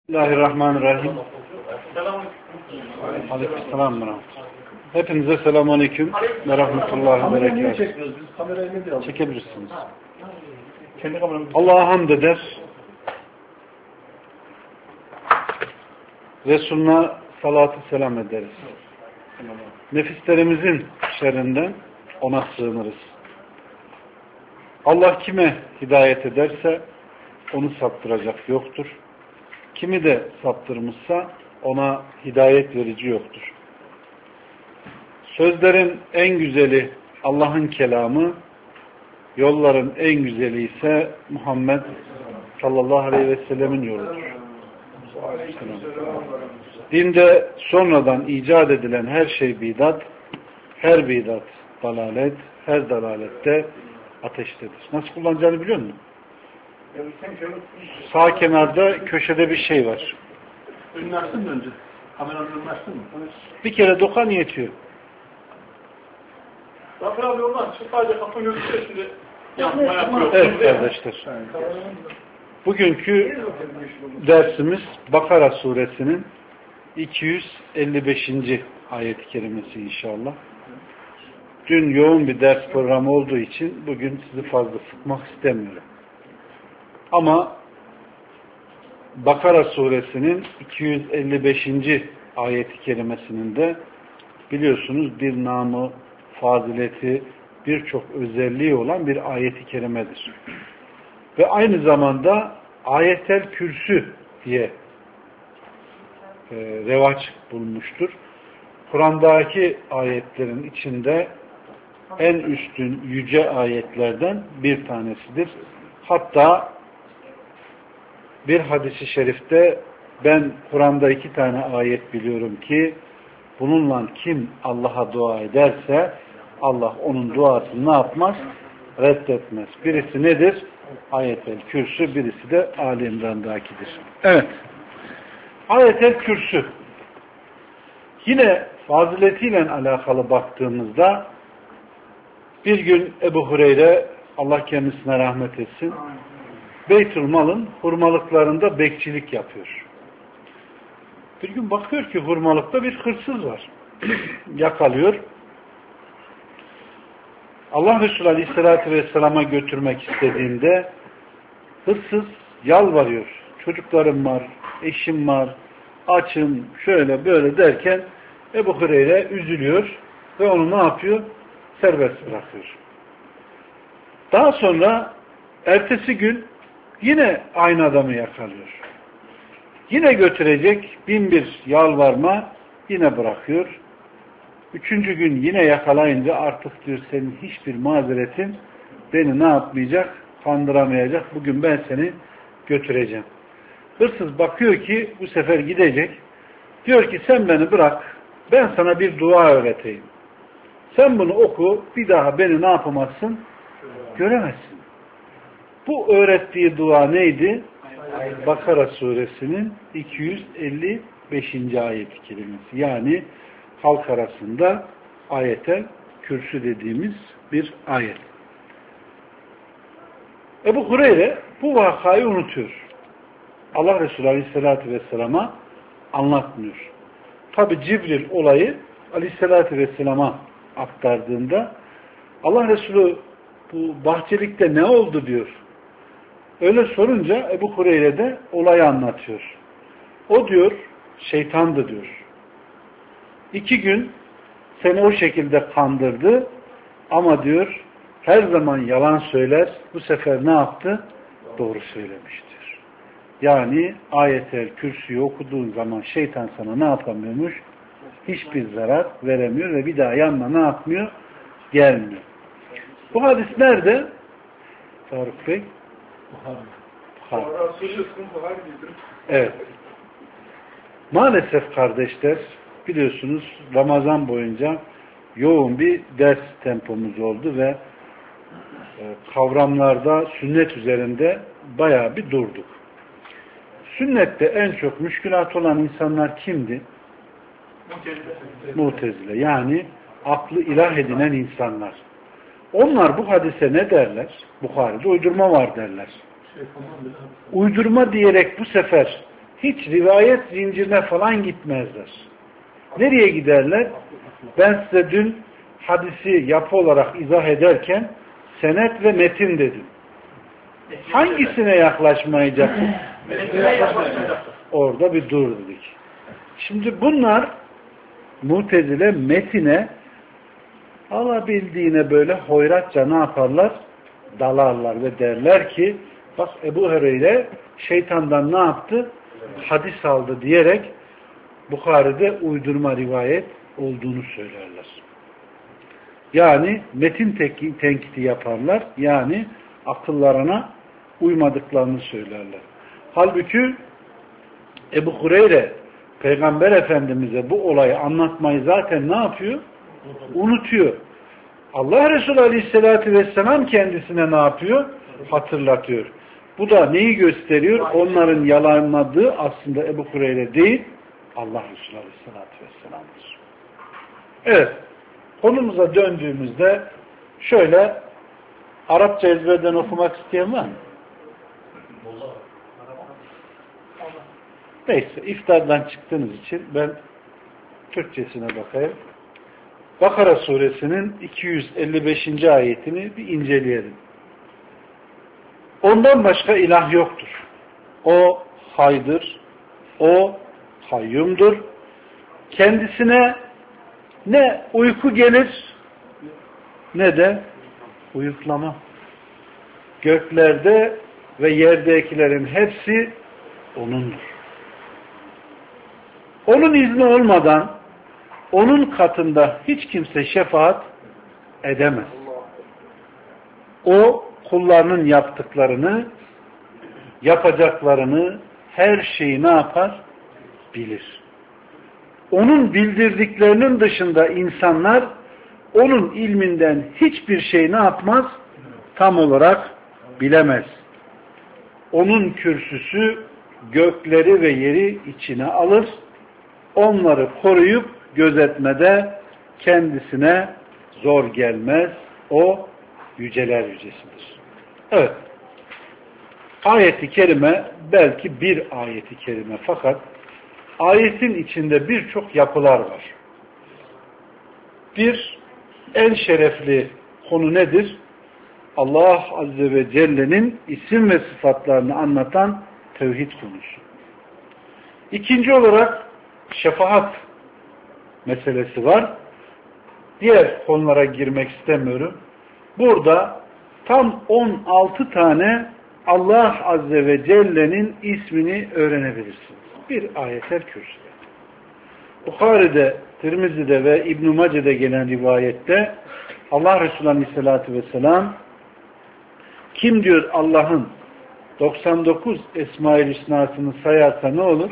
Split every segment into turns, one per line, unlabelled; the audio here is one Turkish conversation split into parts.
Bismillahirrahmanirrahim. Aleykümselam. Hepinize selamünaleyküm ve rahmetullahi ve berekatuhu. Çekebilirsiniz. Allah'a hamd eder. Resulüne salatü selam ederiz. Nefislerimizin şerrinden ona sığınırız. Allah kime hidayet ederse onu saptıracak yoktur. Kimi de saptırmışsa ona hidayet verici yoktur. Sözlerin en güzeli Allah'ın kelamı, yolların en güzeli ise Muhammed sallallahu aleyhi ve sellemin yoludur. Dinde sonradan icat edilen her şey bidat, her bidat dalalet, her dalalette ateştedir. Nasıl kullanacağını biliyor musun? Sağ kenarda köşede bir şey var.
Önünü açtın mı önce? Kameranın önünü açtın mı?
Bir kere dokan yetiyor.
Zafer abi olmaz. Şu sadece kapı gözüküyor şimdi. Yapma.
Evet kardeşler. Bugünkü dersimiz Bakara suresinin 255. ayet-i kerimesi inşallah. Dün yoğun bir ders programı olduğu için bugün sizi fazla sıkmak istemiyorum. Ama Bakara suresinin 255. ayet-i kerimesinin de biliyorsunuz bir namı, fazileti, birçok özelliği olan bir ayet-i kerimedir. Ve aynı zamanda ayetel kürsü diye revaç bulmuştur. Kur'an'daki ayetlerin içinde en üstün yüce ayetlerden bir tanesidir. Hatta bir hadis-i şerifte ben Kur'an'da 2 tane ayet biliyorum ki bununla kim Allah'a dua ederse Allah onun duasını ne yapmaz? Reddetmez. Birisi nedir? Ayet-el Kürsü, birisi de Ali İmran'dakidir. Evet. Ayet-el Kürsü. Yine faziletiyle alakalı baktığımızda bir gün Ebu Hureyre, Allah kendisine rahmet etsin, Beytülmal'ın hurmalıklarında bekçilik yapıyor. Bir gün bakıyor ki hurmalıkta bir hırsız var. Yakalıyor. Allah Resulü Aleyhisselatü Vesselam'a götürmek istediğinde hırsız yalvarıyor. Çocuklarım var, eşim var, açım, şöyle böyle derken Ebu Hureyre üzülüyor ve onu ne yapıyor? Serbest bırakıyor. Daha sonra ertesi gün yine aynı adamı yakalıyor. Yine götürecek, bin bir yalvarma, yine bırakıyor. 3. gün yine yakalayınca artık diyor senin hiçbir mazeretin beni ne yapmayacak? Kandıramayacak. Bugün ben seni götüreceğim. Hırsız bakıyor ki bu sefer gidecek. Diyor ki sen beni bırak. Ben sana bir dua öğreteyim. Sen bunu oku. Bir daha beni ne yapamazsın? Göremezsin. Bu öğrettiği dua neydi? Bakara suresinin 255. ayet-i kerimesi. Yani halk arasında ayete kürsü dediğimiz bir ayet. Ebu Hureyre bu vakayı unutuyor. Allah Resulü Aleyhisselatü Vesselam'a anlatmıyor. Tabi Cibril olayı Aleyhisselatü Vesselam'a aktardığında Allah Resulü bu bahçelikte ne oldu diyor. Öyle sorunca Ebu Hureyre de olayı anlatıyor. O diyor şeytandı diyor. 2 gün seni o şekilde kandırdı ama diyor her zaman yalan söyler. Bu sefer ne yaptı? Doğru söylemiştir. Yani ayet-el kürsüyü okuduğun zaman şeytan sana ne yapamıyormuş? Hiçbir zarar veremiyor ve bir daha yanına ne yapmıyor? Gelmiyor. Bu hadis nerede? Faruk Bey? Buhari. Evet. Maalesef kardeşler biliyorsunuz Ramazan boyunca yoğun bir ders tempomuz oldu ve kavramlarda sünnet üzerinde bayağı bir durduk. Sünnette en çok müşkülat olan insanlar kimdi? Mu'tezile. Yani aklı ilah edinen insanlar. Onlar bu hadise ne derler? Bukhari'de uydurma var derler. Uydurma diyerek bu sefer hiç rivayet zincirine falan gitmezler. Nereye giderler? Ben size dün hadisi yapı olarak izah ederken senet ve metin dedim. Hangisine yaklaşmayacaksın? Orada bir dur dedik. Şimdi bunlar Mu'tezile metine alabildiğine böyle hoyratça ne yaparlar? Dalarlar ve derler ki bak Ebu Hureyre şeytandan ne yaptı? Hadis aldı diyerek Bukhari'de uydurma rivayet olduğunu söylerler. Yani metin tenkiti yaparlar. Yani akıllarına uymadıklarını söylerler. Halbuki Ebu Hureyre Peygamber Efendimiz'e bu olayı anlatmayı zaten ne yapıyor? Unutuyor. Allah Resulü Aleyhisselatü Vesselam kendisine ne yapıyor? Hatırlatıyor. Bu da neyi gösteriyor? Onların yalanladığı aslında Ebu Hureyre değil, Allah Resulü Aleyhisselatü Vesselam'dır. Evet. Konumuza döndüğümüzde şöyle Arapça ezberden okumak isteyen var mı? Neyse, iftardan çıktığınız için ben Türkçesine bakayım. Bakara suresinin 255. ayetini bir inceleyelim. Ondan başka ilah yoktur. O haydır. O kayyumdur. Kendisine ne uyku gelir ne de uyuklama. Göklerde ve yerdekilerin hepsi O'nundur. Onun izni olmadan O'nun katında hiç kimse şefaat edemez. O kullarının yaptıklarını, yapacaklarını, her şeyi ne yapar? Bilir. Onun bildirdiklerinin dışında insanlar onun ilminden hiçbir şey ne yapmaz? Tam olarak bilemez. Onun kürsüsü gökleri ve yeri içine alır. Onları koruyup gözetmede kendisine zor gelmez. O yüceler yücesidir. Evet. Ayet-i kerime belki bir ayet-i kerime fakat ayetin içinde birçok yapılar var. Bir en şerefli konu nedir? Allah Azze ve Celle'nin isim ve sıfatlarını anlatan tevhid konusu. İkinci olarak şefaat meselesi var. Diğer konulara girmek istemiyorum. Burada tam 16 tane Allah Azze ve Celle'nin ismini öğrenebilirsiniz. Bir ayetel kürsüde. Bukhari'de, Tirmizi'de ve İbn-i Mace'de gelen rivayette Allah Resulü Aleyhisselatü Vesselam kim diyor Allah'ın 99 Esma-i Hüsna'sını sayarsa ne olur?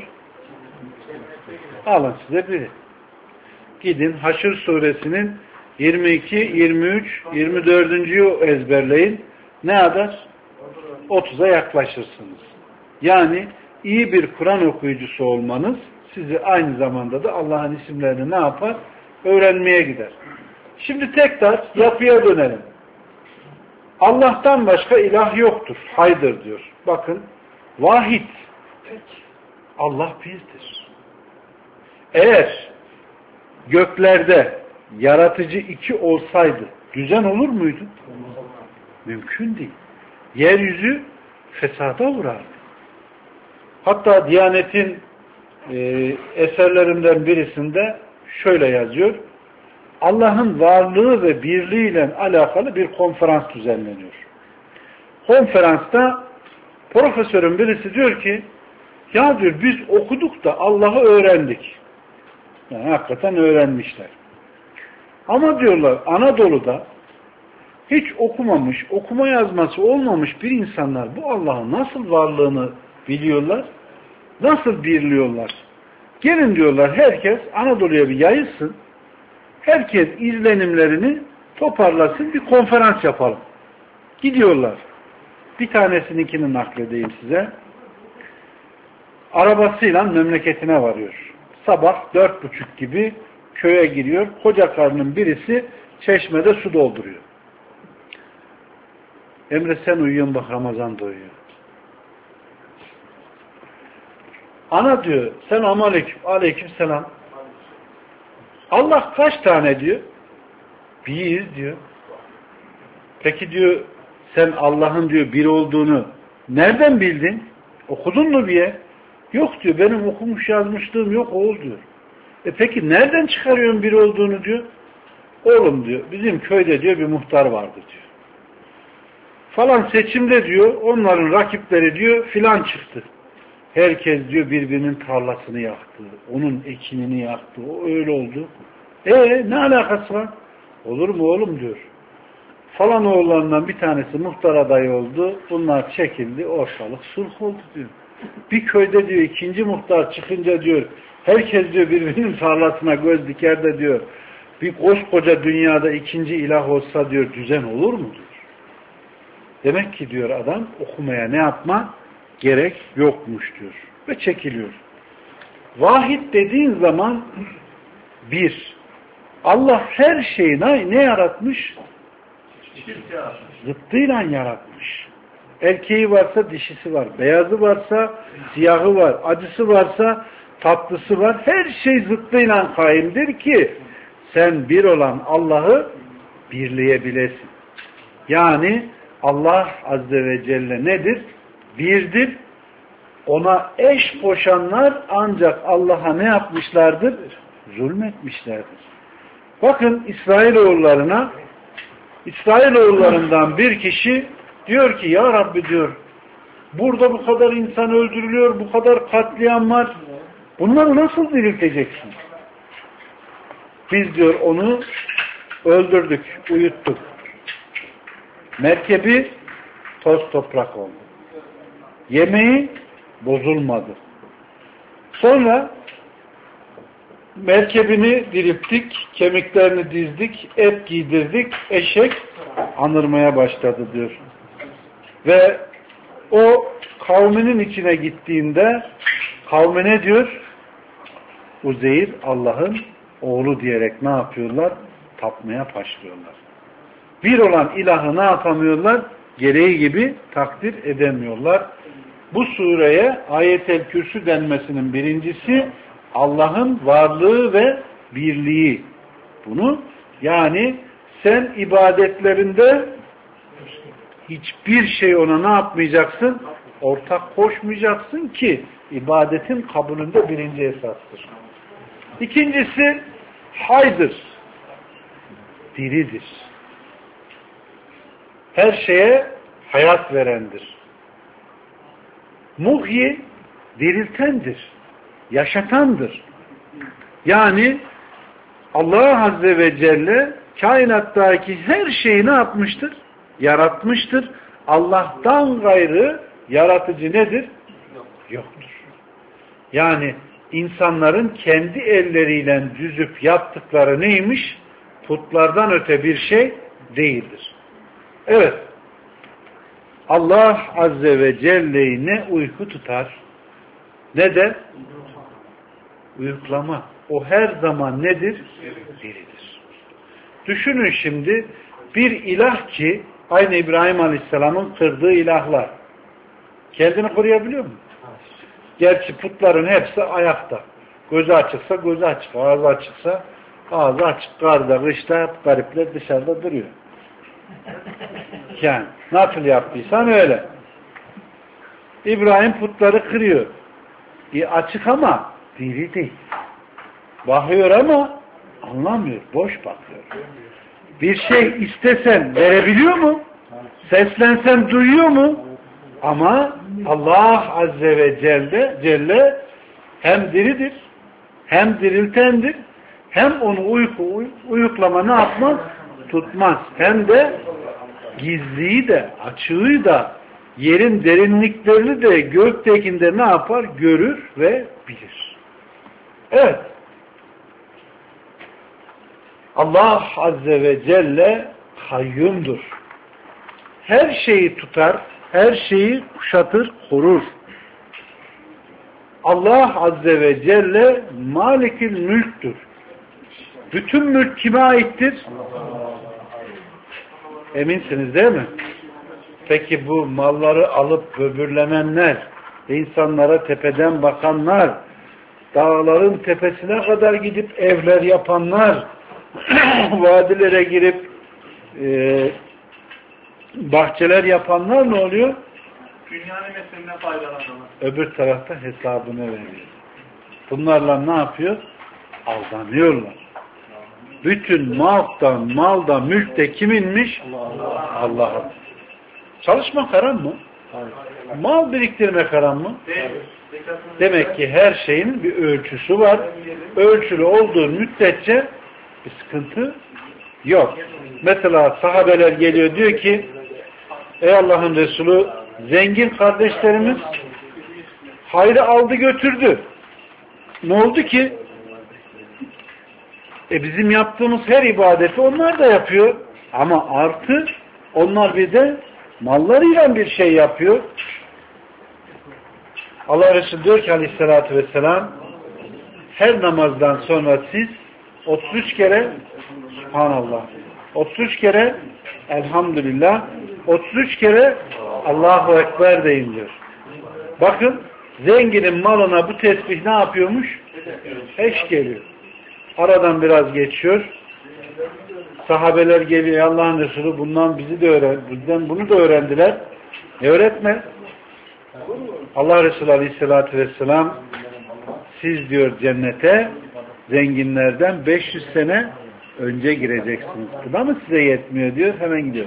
Alın size biri. Gidin Haşr suresinin 22, 23, 24. ezberleyin. Ne kadar? 30'a yaklaşırsınız. Yani iyi bir Kur'an okuyucusu olmanız sizi aynı zamanda da Allah'ın isimlerini ne yapar? Öğrenmeye gider. Şimdi tekrar yapıya dönelim. Allah'tan başka ilah yoktur. Haydır diyor. Bakın. Vahid. Allah birdir. Eğer göklerde yaratıcı iki olsaydı düzen olur muydu? Mümkün değil. Yeryüzü fesada uğrardı. Hatta Diyanet'in eserlerinden birisinde şöyle yazıyor. Allah'ın varlığı ve birliğiyle alakalı bir konferans düzenleniyor. Konferansta profesörün birisi diyor ki ya diyor biz okuduk da Allah'ı öğrendik. Yani hakikaten öğrenmişler. Ama diyorlar Anadolu'da hiç okumamış, okuma yazması olmamış bir insanlar bu Allah'ın nasıl varlığını biliyorlar, nasıl birliyorlar. Gelin diyorlar herkes Anadolu'ya bir yayılsın, herkes izlenimlerini toparlasın, bir konferans yapalım. Gidiyorlar. Bir tanesininkini nakledeyim size. Arabasıyla memleketine varıyor. Sabah 4:30 gibi köye giriyor. Koca karının birisi çeşmede su dolduruyor. Emre sen uyuyorsun bak Ramazan doyuyor. Ana diyor, selam aleyküm, aleyküm selam. Allah kaç tane diyor? 1 diyor. Peki diyor, sen Allah'ın diyor bir olduğunu nereden bildin? Okudun mu bir yer? Yok diyor, benim okumuş yazmışlığım yok oğul diyor. Peki nereden çıkarıyorsun bir olduğunu diyor? Oğlum diyor, bizim köyde diyor bir muhtar vardı diyor. Falan seçimde diyor, onların rakipleri diyor filan çıktı. Herkes diyor birbirinin tarlasını yaktı. Onun ekinini yaktı. O öyle oldu. Ne alakası var? Olur mu oğlum diyor. Falan oğullarından bir tanesi muhtar adayı oldu. Bunlar çekildi. Ortalık sulh oldu diyor. Bir köyde diyor ikinci muhtar çıkınca diyor herkes diyor birbirinin tarlasına göz diker de diyor bir koskoca dünyada ikinci ilah olsa diyor düzen olur mu diyor. Demek ki diyor adam okumaya ne yapma? Gerek yokmuş diyor. Ve çekiliyor. Vahid dediğin zaman bir, Allah her şeyi ne yaratmış? Zıttıyla yaratmış. Erkeği varsa dişisi var. Beyazı varsa siyahı var. Acısı varsa tatlısı var. Her şey zıttıyla kaimdir ki sen bir olan Allah'ı birleyebilesin. Yani Allah Azze ve Celle nedir? Birdir. Ona eş koşanlar ancak Allah'a ne yapmışlardır? Zulmetmişlerdir. Bakın İsrailoğullarından bir kişi diyor ki ya Rabbi diyor burada bu kadar insan öldürülüyor, bu kadar katliam var. Bunları nasıl dirilteceksin? Biz diyor onu öldürdük, uyuttuk. Merkebi toz toprak oldu. Yemeği bozulmadı. Sonra merkebini dirilttik, kemiklerini dizdik, et giydirdik, eşek anırmaya başladı diyor. Ve o kavminin içine gittiğinde kavmine diyor Uzeyr Allah'ın oğlu diyerek ne yapıyorlar? Tapmaya başlıyorlar. Bir olan ilahı ne yapamıyorlar? Gereği gibi takdir edemiyorlar. Bu sureye Ayet-el Kürsü denmesinin birincisi Allah'ın varlığı ve birliği. Bunu yani sen ibadetlerinde hiçbir şey ona ne yapmayacaksın? Ortak koşmayacaksın ki ibadetin kabulünde birinci esastır. İkincisi haydır. Diridir. Her şeye hayat verendir. Muhyi diriltendir. Yaşatandır. Yani Allah Azze ve Celle kainattaki her şeyi ne yapmıştır? Yaratmıştır. Allah'tan gayrı yaratıcı nedir? Yoktur. Yani insanların kendi elleriyle düzüp yaptıkları neymiş? Putlardan öte bir şey değildir. Evet. Allah Azze ve Celle'yi ne uyku tutar ne de uyuklama. O her zaman nedir? Diridir. Düşünün şimdi bir ilah ki aynı İbrahim Aleyhisselam'ın kırdığı ilahlar. Kendini koruyabiliyor mu? Gerçi putların hepsi ayakta. Gözü açıksa gözü açık. Ağzı açıksa ağzı açık. Karda, kışta garipler dışarıda duruyor. Yani nasıl yaptıysan öyle. İbrahim putları kırıyor. Açık ama diri değil. Bakıyor ama anlamıyor. Boş bakıyor. Bir şey istesen verebiliyor mu? Seslensen duyuyor mu? Ama Allah Azze ve Celle hem diridir, hem diriltendir, hem onu uyuklama ne yapmaz? Tutmaz. Hem de gizliyi de, açığı da, yerin derinliklerini de göktekinde ne yapar? Görür ve bilir. Evet. Allah Azze ve Celle kayyumdur. Her şeyi tutar, her şeyi kuşatır, korur. Allah Azze ve Celle Malikül Mülk'tür. Bütün mülk kime aittir? Eminsiniz değil mi? Peki bu malları alıp böbürlenenler ve insanlara tepeden bakanlar, dağların tepesine kadar gidip evler yapanlar, vadilere girip bahçeler yapanlar ne oluyor?
Dünya nimetinden faydalananlar.
Öbür tarafta hesabını veriyor. Bunlarla ne yapıyor? Aldanıyorlar. Bütün malda, mülkte kiminmiş? Allah'a. Çalışmak haram mı? Mal biriktirmek haram mı? Demek ki her şeyin bir ölçüsü var. Ölçülü olduğu müddetçe bir sıkıntı yok. Mesela sahabeler geliyor diyor ki ey Allah'ın Resulü, zengin kardeşlerimiz hayrı aldı götürdü. Ne oldu ki? Bizim yaptığımız her ibadeti onlar da yapıyor. Ama artı onlar bir de mallarıyla bir şey yapıyor. Allah Resulü diyor ki aleyhissalatü vesselam, her namazdan sonra siz 33 kere Subhanallah, 33 kere Elhamdülillah, 33 kere Allahu Ekber deyin diyor. Bakın, zenginin malına bu tesbih ne yapıyormuş? Eş geliyor. Aradan biraz geçiyor. Sahabeler geliyor, Allah'ın Resulü bundan bizden bunu da öğrendiler. Öğretme. Allah Resulü Aleyhisselatü Vesselam, siz diyor cennete zenginlerden 500 sene önce gireceksiniz. Bu da mı size yetmiyor diyor, hemen gidiyor.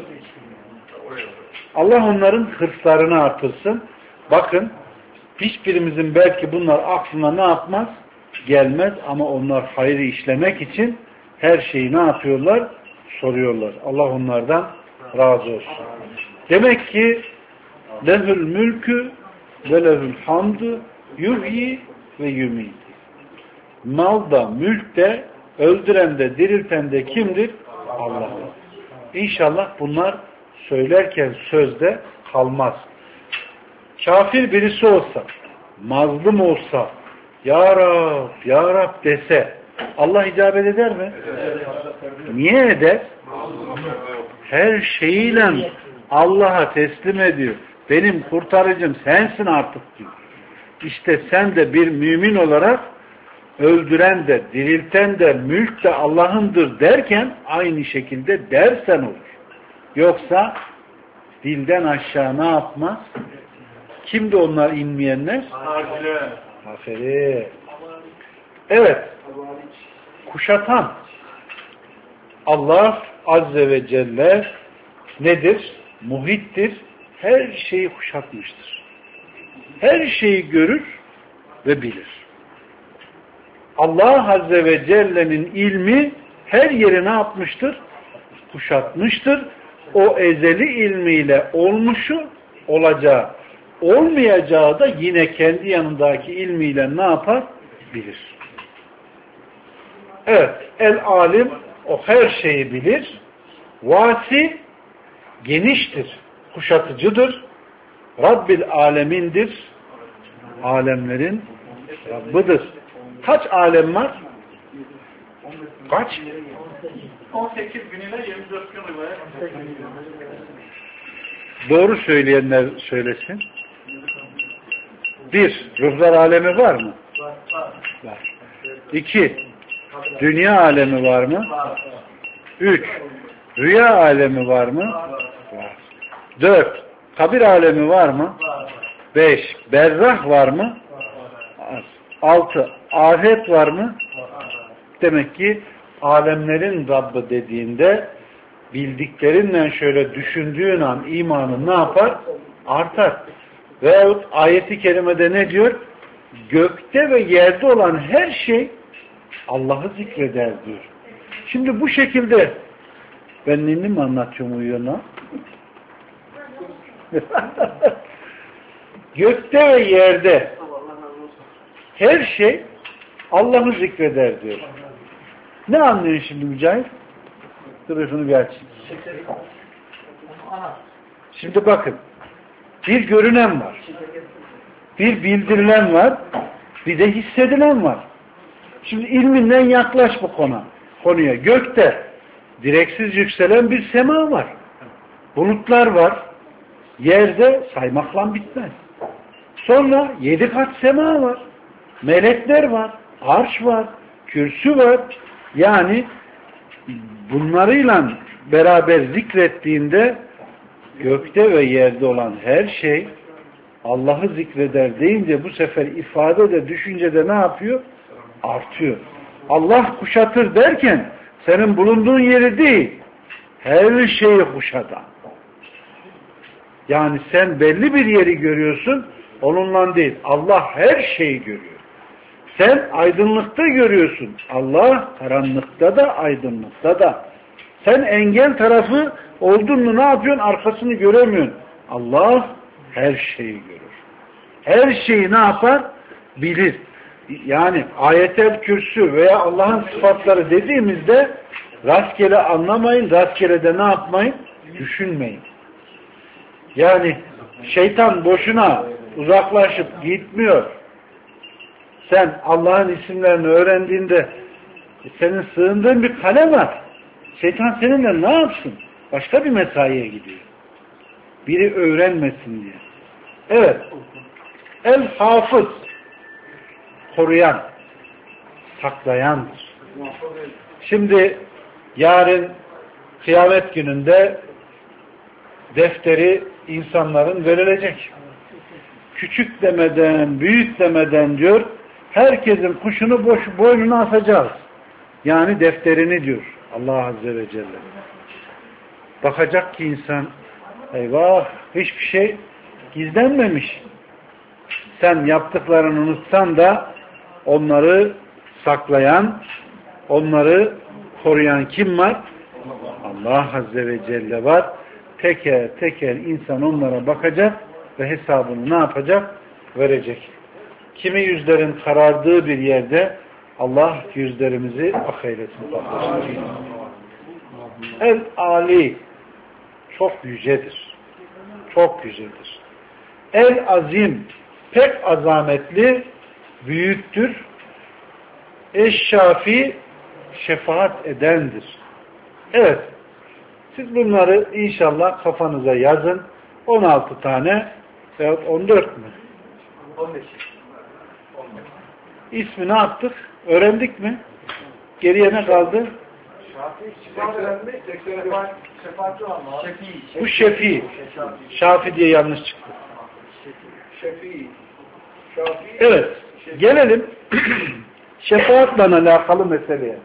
Allah onların hırslarını artırsın. Bakın, hiçbirimizin belki bunlar aklına ne yapmaz? Gelmez ama onlar hayrı işlemek için her şeyi ne yapıyorlar? Soruyorlar. Allah onlardan razı olsun. Demek ki lehül mülkü ve lehül hamdü yuhyi ve yumit. Malda, mülkte, öldüren de, dirilten de kimdir? Allah. İnşallah bunlar söylerken sözde kalmaz. Kafir birisi olsa, mazlum olsa, Ya Rab, Ya Rab dese, Allah icabet eder mi? Niye eder? Her şeyiyle Allah'a teslim ediyor. Benim kurtarıcım sensin artık diyor. İşte sen de bir mümin olarak öldüren de, dirilten de, mülk de Allah'ındır derken aynı şekilde dersen olur. Yoksa dilden aşağı ne yapmaz? Kimdi onlar inmeyenler? Aferin. Evet. Kuşatan Allah Azze ve Celle nedir? Muhittir. Her şeyi kuşatmıştır. Her şeyi görür ve bilir. Allah Azze ve Celle'nin ilmi her yeri ne yapmıştır? Kuşatmıştır. O ezeli ilmiyle olmuşu, olacağı, olmayacağı da yine kendi yanındaki ilmiyle ne yapar? Bilir. Evet, el-alim o her şeyi bilir. Vasi geniştir, kuşatıcıdır. Rabbil alemindir. Alemlerin Rabbıdır. Kaç alem var? Kaç?
18 gün ile 24 gün olarak.
Doğru söyleyenler söylesin. 1. Ruhlar alemi var mı? Var. 2. Dünya alemi var mı? 3. Rüya alemi var mı? Var. 4. Kabir alemi var mı? 5. Berrah var mı? 6. Ahiret var mı? Demek ki alemlerin Rabbı dediğinde bildiklerinden şöyle düşündüğün an imanın ne yapar? Artar. Veyahut ayeti kerimede ne diyor? Gökte ve yerde olan her şey Allah'ı zikreder diyor. Şimdi bu şekilde ben ninni mi anlatıyorum uyuyorlar? Gökte ve yerde her şey Allah'ı zikreder diyor. Ne anlıyorsun şimdi Mücahit? Dur şunu bir aç. Şimdi bakın. Bir görünen var. Bir bildirilen var. Bir de hissedilen var. Şimdi ilminden yaklaş bu konuya. Gökte direksiz yükselen bir sema var. Bulutlar var. Yerde saymakla bitmez. Sonra 7 kat sema var. Melekler var. Arş var. Kürsü var. Yani bunlarıyla beraber zikrettiğinde gökte ve yerde olan her şey Allah'ı zikreder deyince bu sefer ifade düşüncede ne yapıyor? Artıyor. Allah kuşatır derken senin bulunduğun yeri değil, her şeyi kuşatan. Yani sen belli bir yeri görüyorsun, onunla değil. Allah her şeyi görüyor. Sen aydınlıkta görüyorsun. Allah karanlıkta da, aydınlıkta da. Sen engel tarafı oldun mu ne yapıyorsun? Arkasını göremiyorsun. Allah her şeyi görür. Her şeyi ne yapar? Bilir. Yani ayetel kürsü veya Allah'ın sıfatları dediğimizde rastgele anlamayın, rastgele de ne yapmayın? Düşünmeyin. Yani şeytan boşuna uzaklaşıp gitmiyor. Sen Allah'ın isimlerini öğrendiğinde senin sığındığın bir kale var. Şeytan seninle ne yapsın? Başka bir mesaiye gidiyor. Biri öğrenmesin diye. Evet. El-Hafız koruyan, saklayandır. Şimdi yarın kıyamet gününde defteri insanların verilecek. Küçük demeden, büyük demeden diyor, herkesin kuşunu boynuna asacağız. Yani defterini diyor Allah Azze ve Celle. Bakacak ki insan, eyvah, hiçbir şey gizlenmemiş. Sen yaptıklarını unutsan da onları saklayan, onları koruyan kim var? Allah Azze ve Celle var. Teker teker insan onlara bakacak ve hesabını ne yapacak? Verecek. Kimi yüzlerin karardığı bir yerde Allah yüzlerimizi ak eylesin. El-Ali çok yücedir. Çok yücedir. El-Azim pek azametli, büyüktür. Eş-Şafi şefaat edendir. Evet. Siz bunları inşallah kafanıza yazın. 16 tane veyahut 14 mü?
15.
İsmi ne yaptık? Öğrendik mi? Geriye ne kaldı? Bu Şefii. Şafi diye yanlış çıktı. Evet. Gelelim şefaatle alakalı meseleye.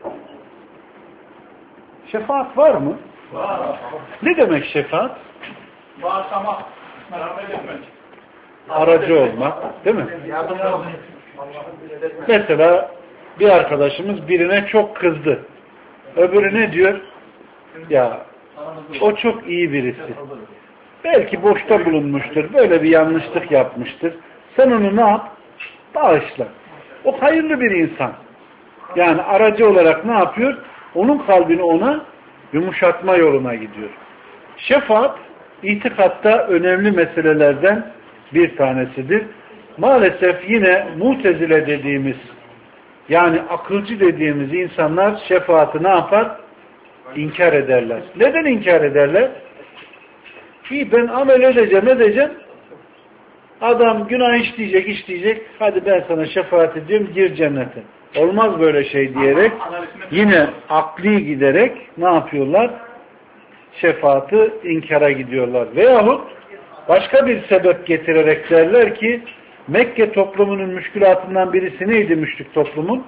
Şefaat var mı?
Var.
Ne demek şefaat?
Bağışlamak. Merhamet etmek.
Aracı olmak. Değil mi?
Yardımcı olmak.
Mesela bir arkadaşımız birine çok kızdı. Öbürü ne diyor? Ya o çok iyi birisi. Belki boşta bulunmuştur. Böyle bir yanlışlık yapmıştır. Sen onu ne yap? Bağışla. O hayırlı bir insan. Yani aracı olarak ne yapıyor? Onun kalbini ona yumuşatma yoluna gidiyor. Şefaat, itikatta önemli meselelerden bir tanesidir. Maalesef yine Mutezile dediğimiz, yani akılcı dediğimiz insanlar şefaati ne yapar? İnkar ederler. Neden inkar ederler? İyi ben amel edeceğim. Adam günah işleyecek. Hadi ben sana şefaat ediyorum, gir cennete. Olmaz böyle şey diyerek yine akli giderek ne yapıyorlar? Şefaati inkara gidiyorlar. Veyahut başka bir sebep getirerek derler ki Mekke toplumunun müşkülatından birisi neydi müşrik toplumun?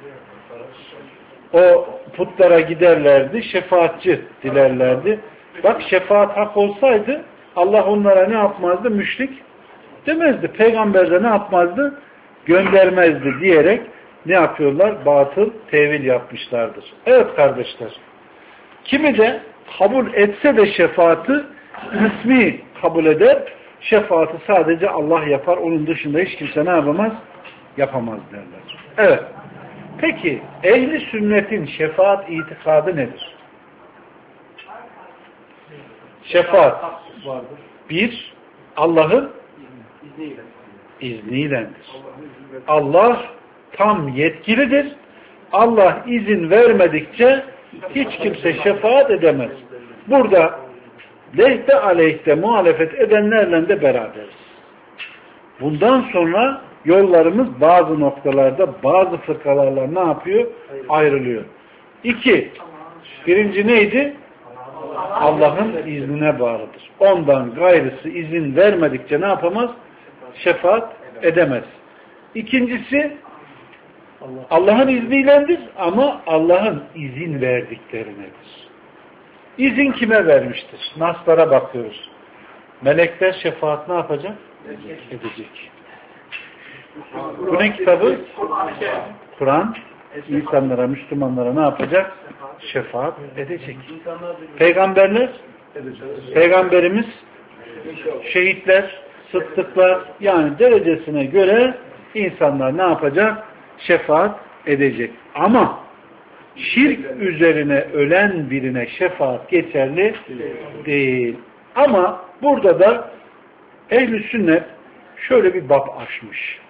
O putlara giderlerdi, şefaatçi dilerlerdi. Bak şefaat hak olsaydı Allah onlara ne yapmazdı? Müşrik demezdi. Peygamber de ne yapmazdı? Göndermezdi diyerek ne yapıyorlar? Batıl tevil yapmışlardır. Evet kardeşler. Kimi de kabul etse de şefaati kısmi kabul eder. Şefaati sadece Allah yapar. Onun dışında hiç kimse ne yapamaz? Yapamaz derler. Evet. Peki ehli sünnetin şefaat itikadı nedir? Şefaat bir, Allah'ın izniyledir. Allah tam yetkilidir. Allah izin vermedikçe hiç kimse şefaat edemez. Burada lehte aleyhte muhalefet edenlerle de beraberiz. Bundan sonra yollarımız bazı noktalarda bazı fırkalarla ne yapıyor? Ayrılıyor. 2. Birinci neydi? Allah'ın iznine bağlıdır. Ondan gayrısı izin vermedikçe ne yapamaz? Şefaat edemez. İkincisi Allah'ın izniyledir ama Allah'ın izin verdiklerinedir. İzin kime vermiştir? Naslara bakıyoruz. Melekler şefaat ne yapacak? Edecek. Bu ne kitabı? Kur'an insanlara, Müslümanlara ne yapacak? Şefaat edecek. Peygamberler, Peygamberimiz, şehitler, sıddıklar, yani derecesine göre insanlar ne yapacak? Şefaat edecek. Ama şirk üzerine ölen birine şefaat geçerli değil. Ama burada da ehl-i sünnet şöyle bir bab açmış.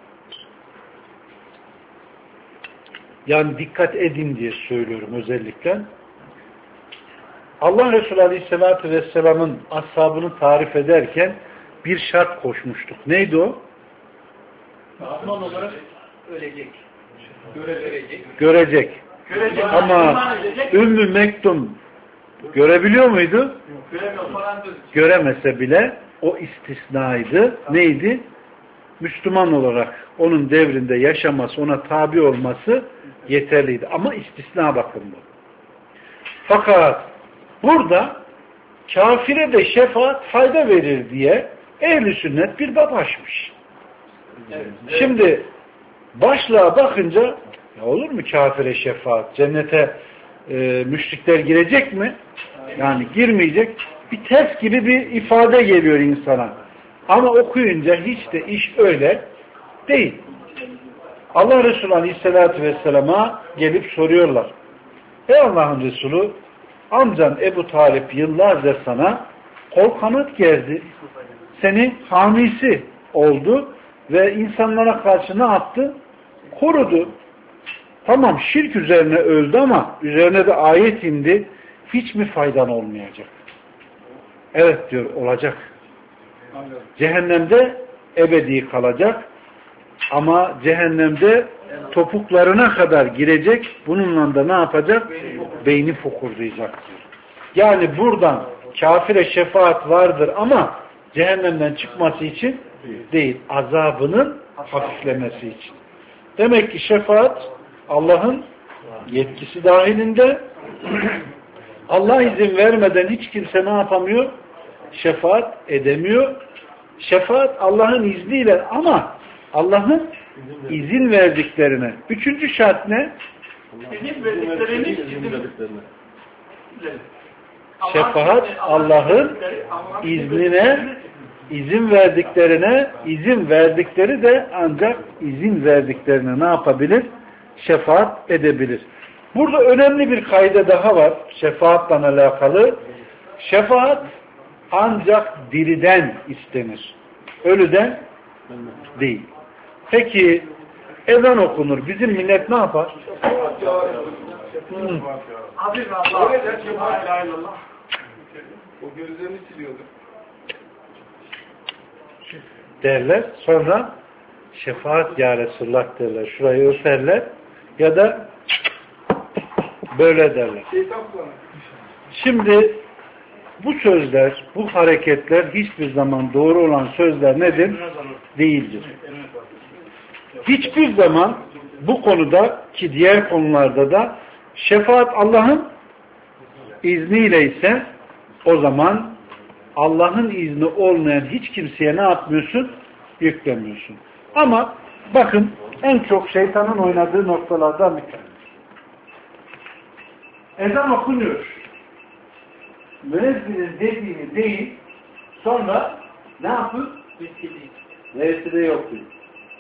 Yani dikkat edin diye söylüyorum özellikle. Allah Resulü Aleyhisselatü Vesselam'ın ashabını tarif ederken bir şart koşmuştuk. Neydi o?
Müslüman olarak ölecek.
Görecek. Ama Ümmü Mektum görebiliyor muydu? Göremese bile o istisnaydı. Neydi? Müslüman olarak onun devrinde yaşaması, ona tabi olması yeterliydi. Ama istisna bakın bu. Fakat burada kafire de şefaat fayda verir diye ehl-i sünnet bir bab açmış. Şimdi başlığa bakınca ya olur mu kafire şefaat? Cennete müşrikler girecek mi? Yani girmeyecek. Bir ters gibi bir ifade geliyor insana. Ama okuyunca hiç de iş öyle değil. Allah Resulü Aleyhisselatü Vesselam'a gelip soruyorlar. Ey Allah'ın Resulü, amcan Ebu Talip yıllarca sana kol kanat gerdi. Seni hamisi oldu ve insanlara karşı ne yaptı? Korudu. Tamam şirk üzerine öldü ama üzerine de ayet indi. Hiç mi faydan olmayacak? Evet diyor, olacak. Cehennemde ebedi kalacak ama cehennemde topuklarına kadar girecek. Bununla da ne yapacak? Beyni fokurdayacak diyor. Yani buradan kafire şefaat vardır ama cehennemden çıkması için değil, azabının hafiflemesi için. Demek ki şefaat Allah'ın yetkisi dahilinde. Allah izin vermeden hiç kimse ne yapamıyor? Şefaat edemiyor. Şefaat Allah'ın izniyle ama Allah'ın izin verdiklerine. Üçüncü şart ne?
İzin verdiklerini
Şefaat Allah'ın iznine, izin verdiklerine, izin verdikleri de ancak izin verdiklerine ne yapabilir? Şefaat edebilir. Burada önemli bir kaide daha var şefaatle alakalı. Şefaat ancak diriden istenir. Ölüden değil. Peki ezan okunur. Bizim millet ne yapar?
Habib Allah. O gözlerini siliyordu.
Derler. Sonra şefaat ya Resulullah derler. Şurayı öperler. Ya da böyle derler. Şimdi bu sözler, bu hareketler hiçbir zaman doğru olan sözler nedir? Değildir. Hiçbir zaman bu konuda ki diğer konularda da şefaat Allah'ın izniyle ise o zaman Allah'ın izni olmayan hiç kimseye ne yapmıyorsun? Yüklemiyorsun. Ama bakın en çok şeytanın oynadığı noktalardan bir tanesi. Ezan okunuyor. Müezzinin dediğini değil, sonra ne yapıyor? Vesile yok diyor.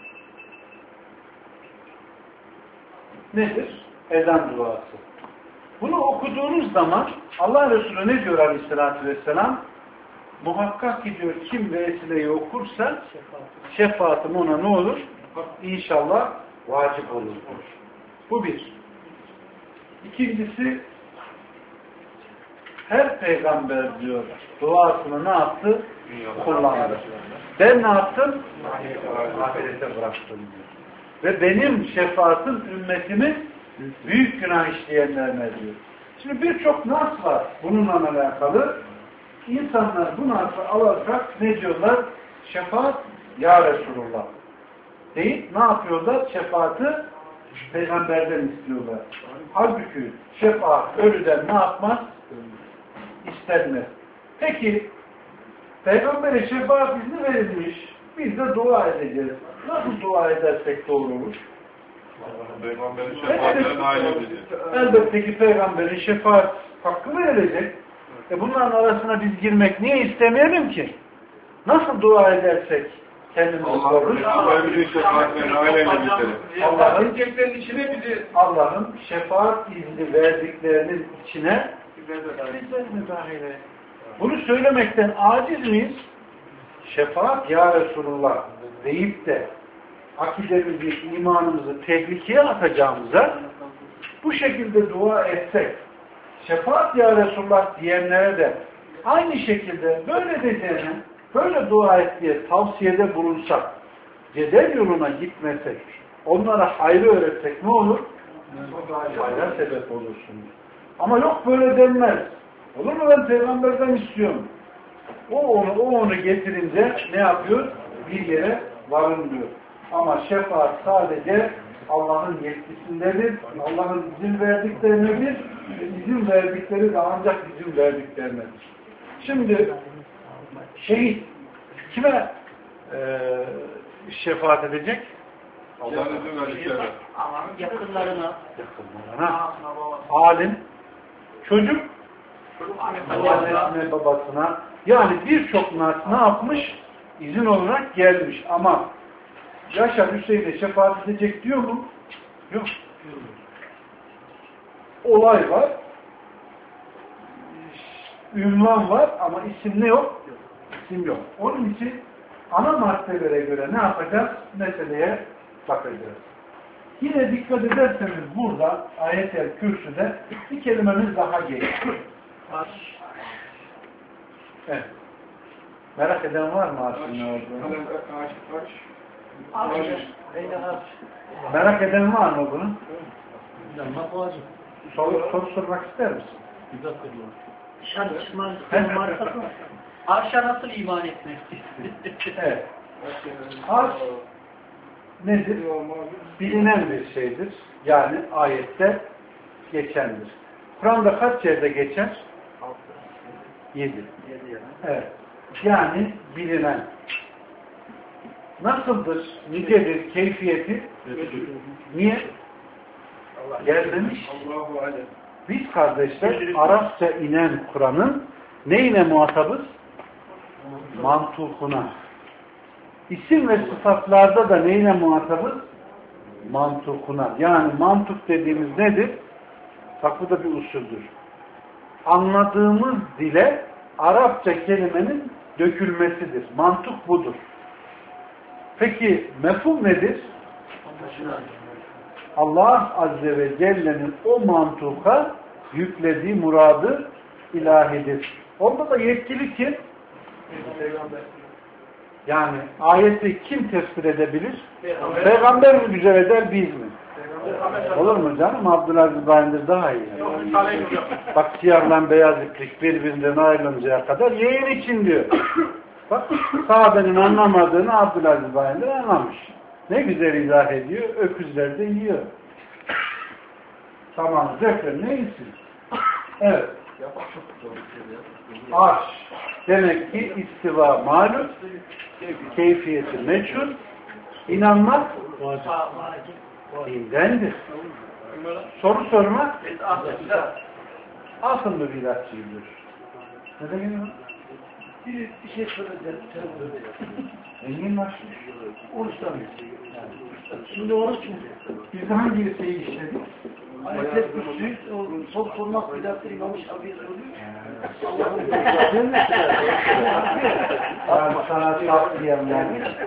Nedir? Ezan duası. Bunu okuduğunuz zaman Allah Resulü ne diyor Aleyhisselatü Vesselam? Muhakkak ki diyor kim vesileyi okursa şefaatim ona ne olur? İnşallah vacip olur. Bu bir. İkincisi her peygamber diyor duasını ne yaptı? Kullandı. Ben ne yaptım? Ahirete bıraktım diyor. Ve benim şefaatim ümmetimi büyük günah işleyenlerine diyor. Şimdi birçok nas var bununla alakalı. İnsanlar bu nası alırsak ne diyorlar? Şefaat ya Resulullah deyip ne yapıyorlar? Şefaati peygamberden istiyorlar. Halbuki şefaat ölüden ne yapmaz? İstenmez. Peki peygambere şefaat izni verilmiş. Biz de dua edeceğiz. Nasıl dua edersek doğru olur?
Peygamberin şefaatine nail edeceğiz.
Elbette ki peygamberin şefaat hakkı verilecek. Bunların arasına biz girmek niye istemeyelim ki? Nasıl dua edersek kendimizi koruruz. Allah'ın şefaat izni verdiklerinin içine bizler müdahale. Bunu söylemekten aciz miyiz? Şefaat ya Resulullah deyip de akidemizi, imanımızı tehlikeye atacağımıza bu şekilde dua etsek, şefaat ya Resulullah diyenlere de aynı şekilde böyle diyeceğine, böyle dua et diye tavsiyede bulunsak, cedel yoluna gitmesek, onlara hayrı öğretsek ne olur? Hayra sebep olursunuz. Ama yok böyle denmez. Olur mu, ben peygamberden istiyorum. O onu getirince ne yapıyor? Bir yere varın diyor. Ama şefaat sadece Allah'ın yetkisindedir. Allah'ın izin verdiklerinedir. İzin verdikleri de ancak izin verdiklerinedir. Şimdi şehit kime şefaat edecek?
Allah'ın izin verdiklerine.
Yakınlarına.
Alim, çocuk, annesine, babasına. Yani birçok nas ne yapmış? İzin olarak gelmiş. Ama Yaşar Hüseyin'e şefaat edecek diyor mu? Yok. Olay var. Ünvan var ama isim ne yok? İsim yok. Onun için ana maddelere göre ne yapacağız? Meseleye bakacağız. Yine dikkat ederseniz burada ayet-el kürsüde bir kelimemiz daha geliyor. Evet. Merak eden var mı aslında olduğunu? Merak eden var mı bunu? Soru sormak ister misin?
Arşa nasıl iman etmek?
Evet. Arş nedir? Bilinen bir şeydir. Yani ayette geçendir. Kur'an'da kaç yerde geçer? 7. Evet. Yani bilinen. Nasıldır? Nicedir? Keyfiyeti? Niye? Gelmemiş. Biz kardeşler Arapça inen Kur'an'ın neyine muhatabız? Mantukuna. İsim ve sıfatlarda da neyine muhatabız? Mantukuna. Yani mantuk dediğimiz nedir? Bak bu da bir usuldür. Anladığımız dile Arapça kelimenin dökülmesidir. Mantuk budur. Peki mefhum nedir? Allah Azze ve Celle'nin o mantuka yüklediği muradı ilahidir. Onda da yetkili kim? Yani ayeti kim tefsir edebilir? Peygamber mi güzel eder, biz mi? Olur mu canım? Abdülaziz Bayındır daha iyi. Bak siyahla beyaz iplik birbirinden ayrılıncaya kadar yayın için diyor. Bak sahabenin anlamadığını Abdülaziz Bayındır anlamış. Ne güzel izah ediyor. Öküzler de yiyor. Tamam. Zefir ne iyisin? Evet. Arş. Demek ki istiva malum. Keyfiyeti meçhul. İnanmak dindendir. Soru sormak asıl bir ilaççıydır. Neden geliyor? Bir şey söyleyeceğim. Engin başlıyor. Oruçtan şimdi oruç mu? Biz hangi liseyi işledik? Ayet-el Kürsü, son sormak bidatır İmam-ı Şafii'ye soruyor. Allah'ım sana tavsiyemler.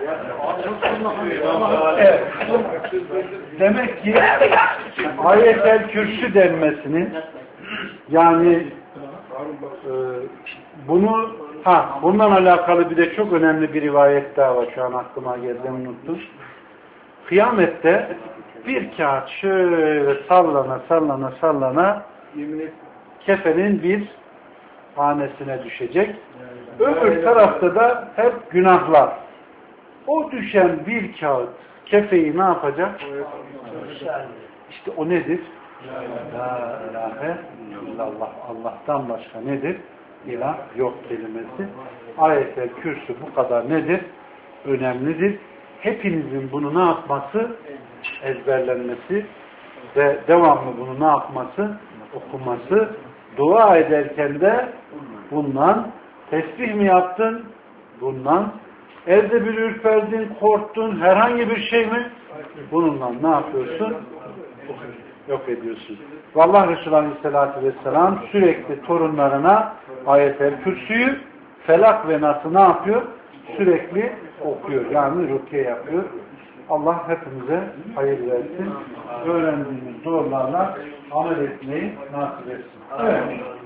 Evet. Demek ki Ayet-el Kürsü denmesinin yani bundan alakalı bir de çok önemli bir rivayet daha var. Şu an aklıma geldi, unuttum. Kıyamette bir kağıt şöyle sallana kefenin bir hanesine düşecek. Öbür tarafta da hep günahlar. O düşen bir kağıt kefeyi ne yapacak? İşte o nedir? La ilahe illallah. Allah'tan başka nedir? İlah yok kelimesi. Ayet-el Kürsü bu kadar nedir? Önemlidir. Hepinizin bunu ne yapması? Ezberlenmesi ve devamlı bunu ne yapması? Okuması. Dua ederken de bundan tesbih mi yaptın? Bundan. Evde bir ürperdin, korktun, herhangi bir şey mi? Bununla ne yapıyorsun? Yok ediyorsun. Vallahi Resulü Aleyhisselatü Vesselam sürekli torunlarına Ayet-el Kürsü'yü, Felak ve Nas'ı ne yapıyor? Sürekli okuyor. Yani rukiye yapıyor. Allah hepimize hayır versin. Öğrendiğimiz doğrularla amel etmeyi nasip etsin. Evet.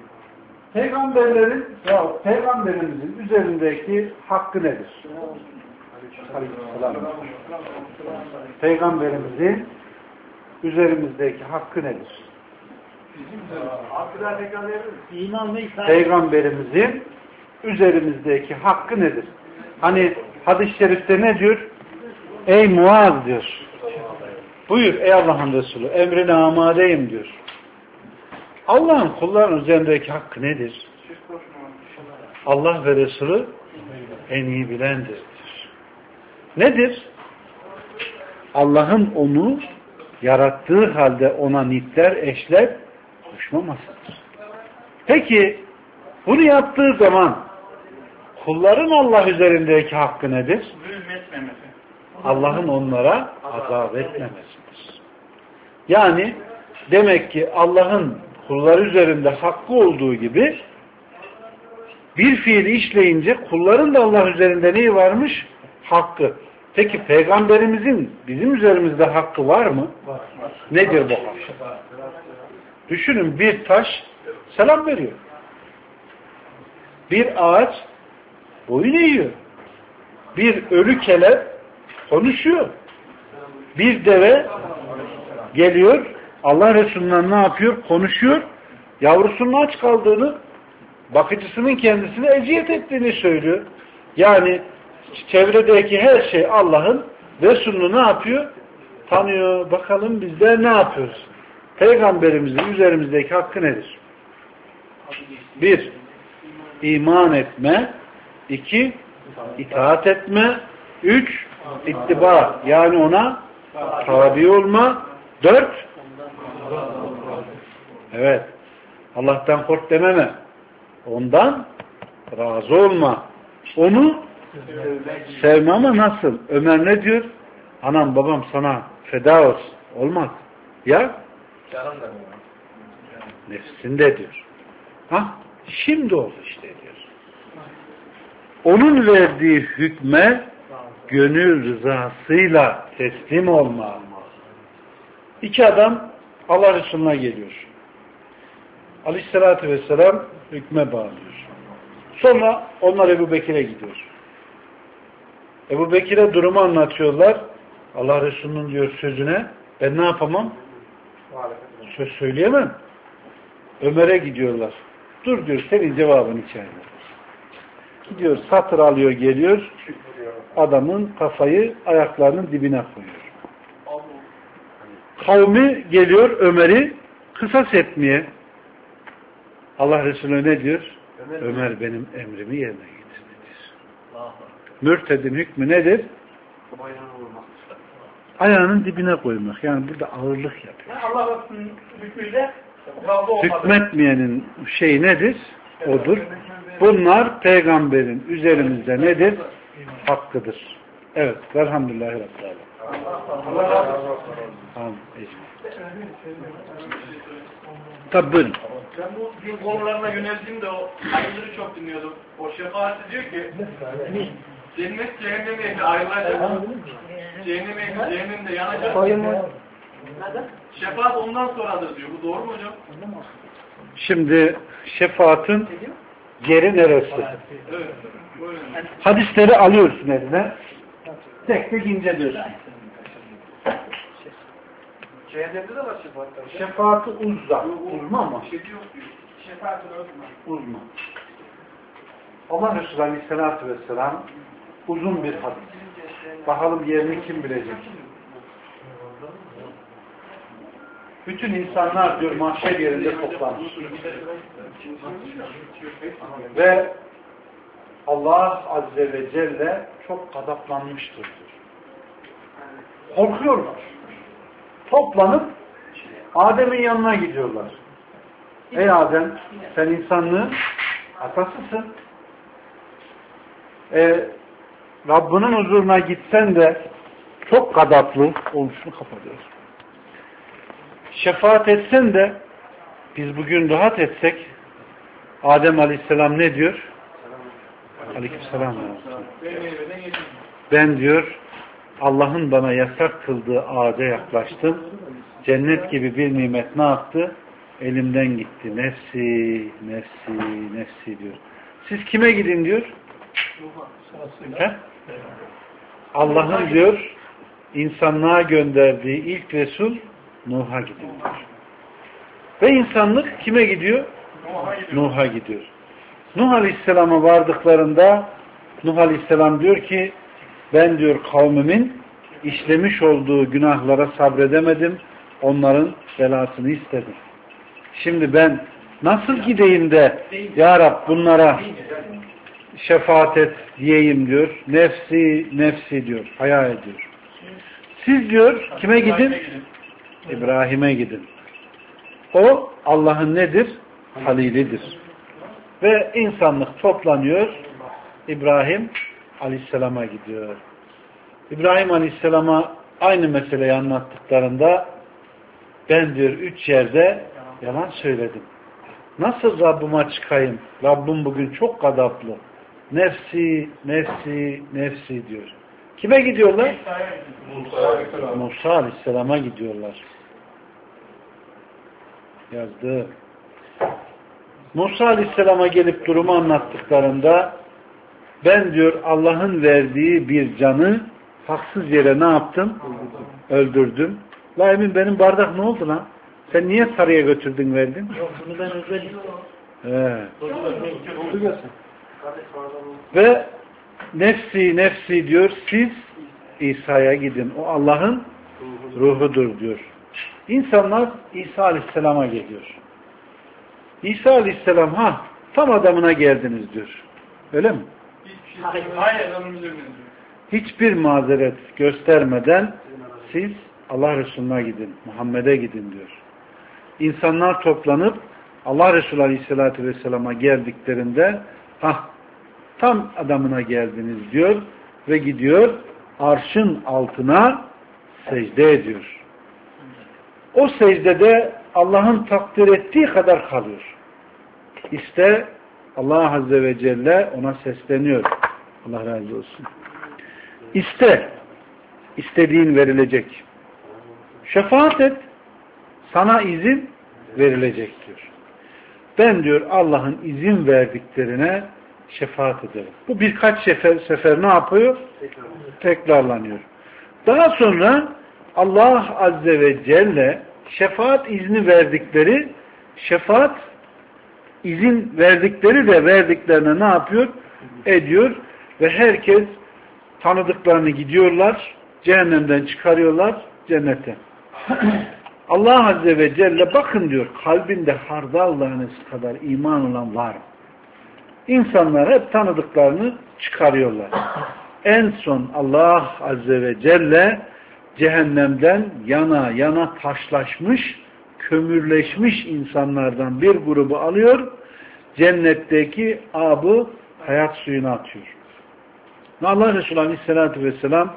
Peygamberimizin üzerindeki hakkı nedir? Aleyhisselam. Peygamberimizin üzerimizdeki hakkı nedir? Peygamberimizin üzerimizdeki hakkı nedir? Hani hadis-i şerifte ne diyor? Ey Muaz diyor. Buyur ey Allah'ın Resulü, emrine amadeyim diyor. Allah'ın kulların üzerindeki hakkı nedir? Allah ve Resulü en iyi bilendir diyor. Nedir? Allah'ın onu yarattığı halde ona nitler, eşler koşmamasıdır. Peki bunu yaptığı zaman kulların Allah üzerindeki hakkı nedir? Allah'ın onlara azap etmemesidir. Yani demek ki Allah'ın kulları üzerinde hakkı olduğu gibi bir fiili işleyince kulların da Allah üzerinde neyi varmış? Hakkı. Peki Peygamberimizin bizim üzerimizde hakkı var mı? Var. Nedir bu hak? Düşünün, bir taş selam veriyor. Bir ağaç boyun eğiyor. Bir ölü kelep konuşuyor. Bir deve geliyor, Allah Resulü'nden ne yapıyor? Konuşuyor. Yavrusunun aç kaldığını, bakıcısının kendisine eziyet ettiğini söylüyor. Yani çevredeki her şey Allah'ın Resulü'nü ne yapıyor? Tanıyor. Bakalım bizler ne yapıyoruz? Peygamberimizin üzerimizdeki hakkı nedir? 1. İman etme. 2. İtaat etme. 3. İttiba. Yani ona tabi olma. 4. Evet. Allah'tan kork dememe. Ondan razı olma. Onu sevme ama nasıl? Ömer ne diyor? Anam babam sana feda olsun. Olmaz. Ya? Nefsinde diyor. Şimdi oldu işte diyor. Onun verdiği hükme gönül rızasıyla teslim olma. İki adam Allah Resulü'ne geliyor. Aleyhissalatü vesselam hükme bağlıyor. Sonra onlar Ebu Bekir'e gidiyor. Ebu Bekir'e durumu anlatıyorlar. Allah Resulü'nün diyor sözüne ben ne yapamam? Söz söyleyemem. Ömer'e gidiyorlar. Dur diyor, senin cevabın içeride. Gidiyor, satır alıyor, geliyor. Adamın kafayı ayaklarının dibine koyuyor. Kavmi geliyor Ömer'i kısas etmeye. Allah Resulü ne diyor? Ömer benim emrimi yerine getirdi. Mürtedin hükmü nedir? Ayağının dibine koymak. Yani burada ağırlık yapıyor.
Allah Resulü'nün hükmüyle
hükmetmeyenin şeyi nedir? Odur. Bunlar peygamberin üzerimizde nedir? Hakkıdır. Evet. Velhamdülillahi Rabbil Alemin. Amin. Tabi buyurun.
Ben bu din konularına yöneldiğimde o hayırları çok dinliyordum. O şefaatçi diyor ki cennet cehennem ehli ayrılacak. Cehennem ehli cehennemde yanacak. Şefaat ondan sonradır diyor. Bu doğru mu hocam?
Şimdi şefaatin yeri neresi?
Evet. Buyurun.
Hadisleri alıyorsun eline. Tek tek inceliyorsun.
Cehennemde de var şefaat.
Şefaati uzma. Uzma mı?
Şefaat
Uzma. Allah Resulü Aleyhisselatü Vesselam uzun bir hadis. Bakalım yerini kim bilecek? Bütün insanlar diyor mahşer yerinde toplanmış. Ve Allah Azze ve Celle çok gadaplanmıştır diyor. Korkuyorlar. Toplanıp Adem'in yanına gidiyorlar. Ey Adem, sen insanlığın atasısın. Rabbinin huzuruna gitsen de çok gadaplı oluşunu kapatıyoruz. Şefaat etsen de biz bugün rahat etsek Adem Aleyhisselam ne diyor? Aleykümselam. Ben diyor Allah'ın bana yasak kıldığı ağaca yaklaştım. Cennet gibi bir nimet ne yaptı? Elimden gitti. Nefsi, nefsi, nefsi diyor. Siz kime gidin diyor? Allah'ın diyor insanlığa gönderdiği ilk Resul Nuh'a gidin diyor. Ve insanlık kime gidiyor? Nuh'a gidiyor. Nuh Aleyhisselam'a vardıklarında Nuh Aleyhisselam diyor ki ben diyor kavmimin işlemiş olduğu günahlara sabredemedim. Onların belasını istedim. Şimdi ben nasıl gideyim de Ya Rab bunlara şefaat et diyeyim diyor. Nefsi, nefsi diyor. Hayal ediyor. Siz diyor kime gidin? İbrahim'e gidin. O Allah'ın nedir? Halilidir. Ve insanlık toplanıyor. İbrahim Aleyhisselam'a gidiyor. İbrahim Aleyhisselam'a aynı meseleyi anlattıklarında ben diyor 3 yerde yalan söyledim. Nasıl Rabbime çıkayım? Rabbim bugün çok gadaplı. Nefsi, nefsi, nefsi diyor. Kime gidiyorlar? Musa Aleyhisselam'a gidiyorlar. Yazdı. Musa Aleyhisselam'a gelip durumu anlattıklarında ben diyor Allah'ın verdiği bir canı haksız yere ne yaptım? Öldürdüm. La Emin benim bardak ne oldu lan? Sen niye sarıya götürdün verdin?
Yok bunu ben özellikle.
Ve nefsi nefsi diyor siz İsa'ya gidin. O Allah'ın ruhudur diyor. İnsanlar İsa Aleyhisselam'a geliyor. İsa Aleyhisselam tam adamına geldiniz diyor. Öyle mi?
Hayır.
Hiçbir mazeret göstermeden siz Allah Resulü'ne gidin. Muhammed'e gidin diyor. İnsanlar toplanıp Allah Resulü Aleyhisselatü Vesselam'a geldiklerinde tam adamına geldiniz diyor ve gidiyor arşın altına secde ediyor. O secdede Allah'ın takdir ettiği kadar kalıyor. İşte Allah Azze ve Celle ona sesleniyor. Allah razı olsun. İste, istediğin verilecek. Şefaat et, sana izin verilecek diyor. Ben diyor Allah'ın izin verdiklerine şefaat ederim. Bu birkaç sefer ne yapıyor? Tekrarlanıyor. Daha sonra Allah Azze ve Celle şefaat izni verdikleri, şefaat izin verdikleri de verdiklerine ne yapıyor? Ediyor ve herkes tanıdıklarını gidiyorlar, cehennemden çıkarıyorlar cennete. Allah Azze ve Celle bakın diyor, kalbinde hardal tanesi kadar iman olan var. İnsanlar hep tanıdıklarını çıkarıyorlar. En son Allah Azze ve Celle cehennemden yana yana taşlaşmış, kömürleşmiş insanlardan bir grubu alıyor, cennetteki abı hayat suyuna atıyor. Allah Resulü Aleyhisselatü Vesselam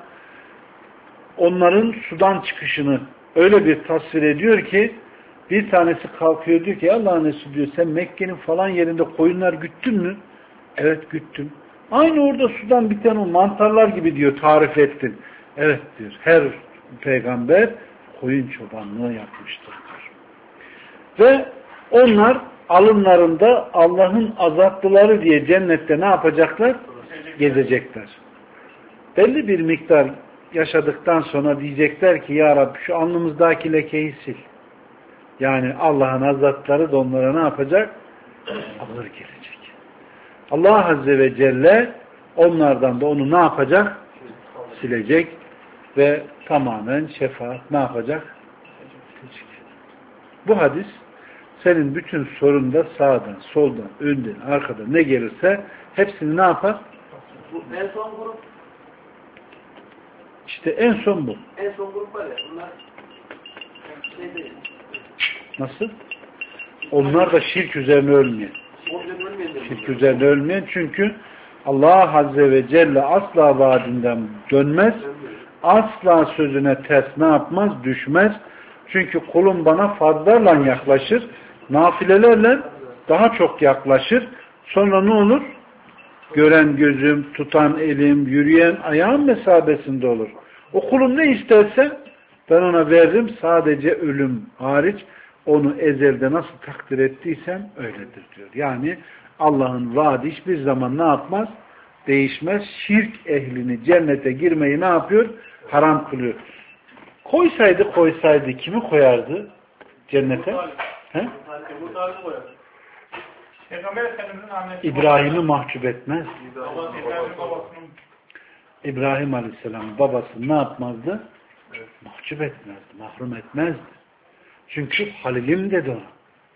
onların sudan çıkışını öyle bir tasvir ediyor ki bir tanesi kalkıyor diyor ki Allah'ın Resulü diyor sen Mekke'nin falan yerinde koyunlar güttün mü? Evet güttüm. Aynı orada sudan biten o mantarlar gibi diyor tarif ettin. Evet diyor. Her peygamber koyun çobanlığı yapmıştır. Ve onlar alınlarında Allah'ın azatlıları diye cennette ne yapacaklar? Gezecekler. Belli bir miktar yaşadıktan sonra diyecekler ki ya Rabbi şu alnımızdaki lekeyi sil. Yani Allah'ın azatları da onlara ne yapacak? Ağır gelecek. Allah Azze ve Celle onlardan da onu ne yapacak? Silecek ve tamamen şefaat ne yapacak? Silecek. Bu hadis senin bütün sorunda sağdan, soldan, önden, arkadan ne gelirse hepsini ne yapar?
Bu en son grup.
İşte en son bu.
En son grup var ya. Bunlar ne değil.
Nasıl? Onlar da şirk üzerine ölmeyen. Şirk üzerine ölmeyen çünkü Allah Azze ve Celle asla vaadinden dönmez. Asla sözüne ters ne yapmaz? Düşmez. Çünkü kulum bana fazlarla yaklaşır. Nafilelerle daha çok yaklaşır. Sonra ne olur? Gören gözüm, tutan elim, yürüyen ayağım mesabesinde olur. O kulum ne isterse ben ona veririm. Sadece ölüm hariç onu ezelde nasıl takdir ettiysem öyledir diyor. Yani Allah'ın vaadi hiçbir zaman ne yapmaz? Değişmez. Şirk ehlini cennete girmeyi ne yapıyor? Haram kılıyor. Koysaydı kimi koyardı cennete? He? İbrahim'i mahcup etmez. İbrahim Aleyhisselam'ın babasını ne yapmazdı? Mahcup etmezdi, mahrum etmezdi. Çünkü Halilim dedi ona.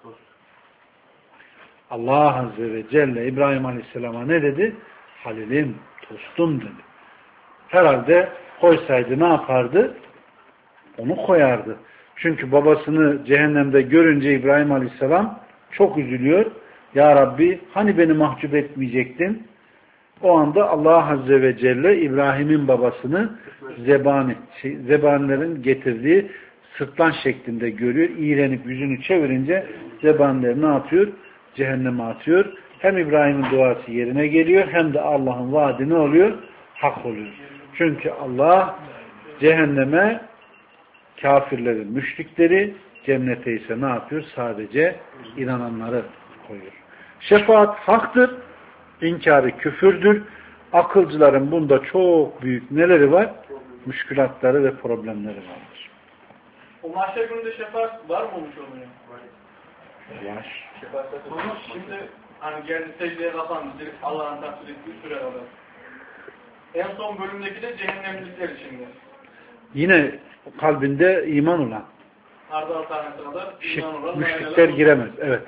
Allah Azze ve Celle İbrahim Aleyhisselam'a ne dedi? Halilim, dostum dedi. Herhalde koysaydı ne yapardı? Onu koyardı. Çünkü babasını cehennemde görünce İbrahim Aleyhisselam çok üzülüyor. Ya Rabbi hani beni mahcup etmeyecektin? O anda Allah Azze ve Celle İbrahim'in babasını zebanilerin getirdiği sırtlan şeklinde görüyor. İğrenip yüzünü çevirince zebaniler ne yapıyor? Cehenneme atıyor. Hem İbrahim'in duası yerine geliyor hem de Allah'ın vaadi ne oluyor? Hak oluyor. Çünkü Allah cehenneme kafirlerin müşrikleri, cennete ise ne yapıyor? Sadece inananları koyuyor. Şefaat haktır. İnkarı küfürdür. Akılcıların bunda çok büyük neleri var? Müşkülatları ve problemleri vardır.
O mahşer gününde şefaat var mı olmuş oluyor?
Var.
Şimdi hani geldi secdeye kapandı. Direkt Allah'ın takdir ettiği süre kadar. En son bölümdeki de cehennemlikler içinde.
Yine kalbinde iman olan.
Arda tanesine kadar iman olan.
Müşrikler giremez. Evet.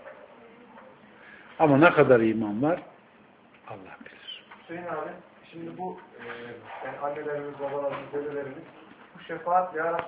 Ama ne kadar iman var? Allah bilir.
Hüseyin abi, şimdi bu yani annelerimiz, babalarımız, dedelerimiz bu şefaat ya